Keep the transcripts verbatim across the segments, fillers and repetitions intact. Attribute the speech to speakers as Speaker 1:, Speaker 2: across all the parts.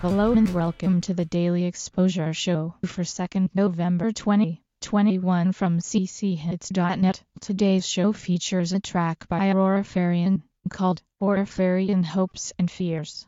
Speaker 1: Hello and welcome to the Daily Exposure Show for second November twenty twenty-one from c c hits dot net. Today's show features a track by Aurora Farian called Aurora Farian Hopes and Fears.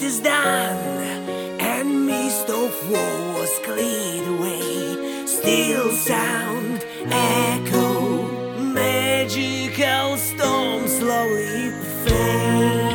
Speaker 2: is done, and mist of war was cleared away. Still sound, echo, magical storm slowly fade.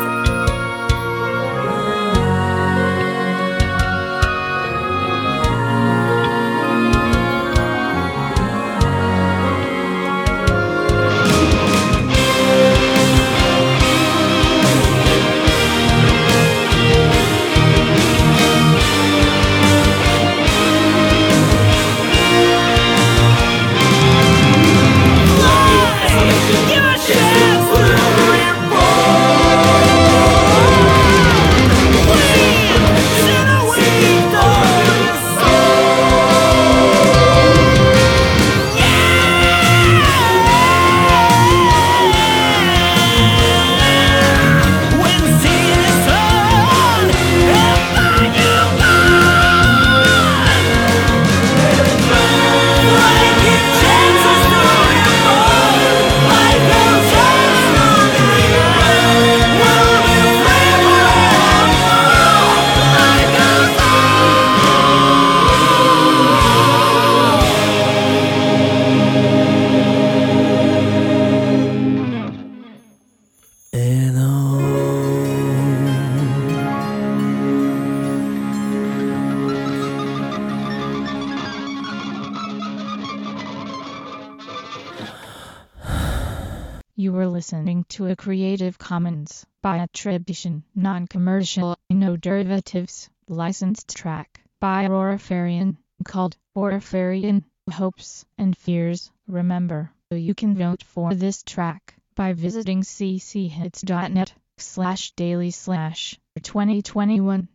Speaker 1: You were listening to a Creative Commons by attribution, non-commercial, no derivatives, licensed track by Aurafarian, called Aurafarian, Hopes and Fears. Remember, you can vote for this track by visiting cchits.net slash daily slash 2021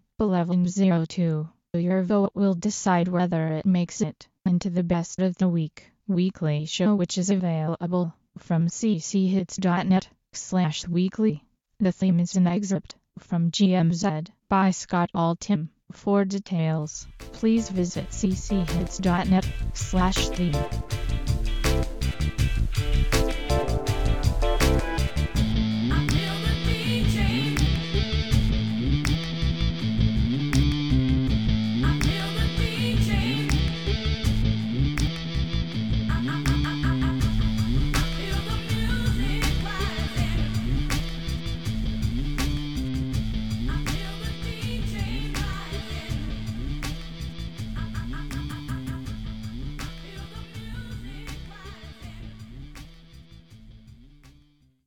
Speaker 1: 1102. Your vote will decide whether it makes it into the best of the week weekly show, which is available from cchits.net slash weekly. The theme is an excerpt from G M Z by Scott Altham. For details, please visit cchits.net slash theme.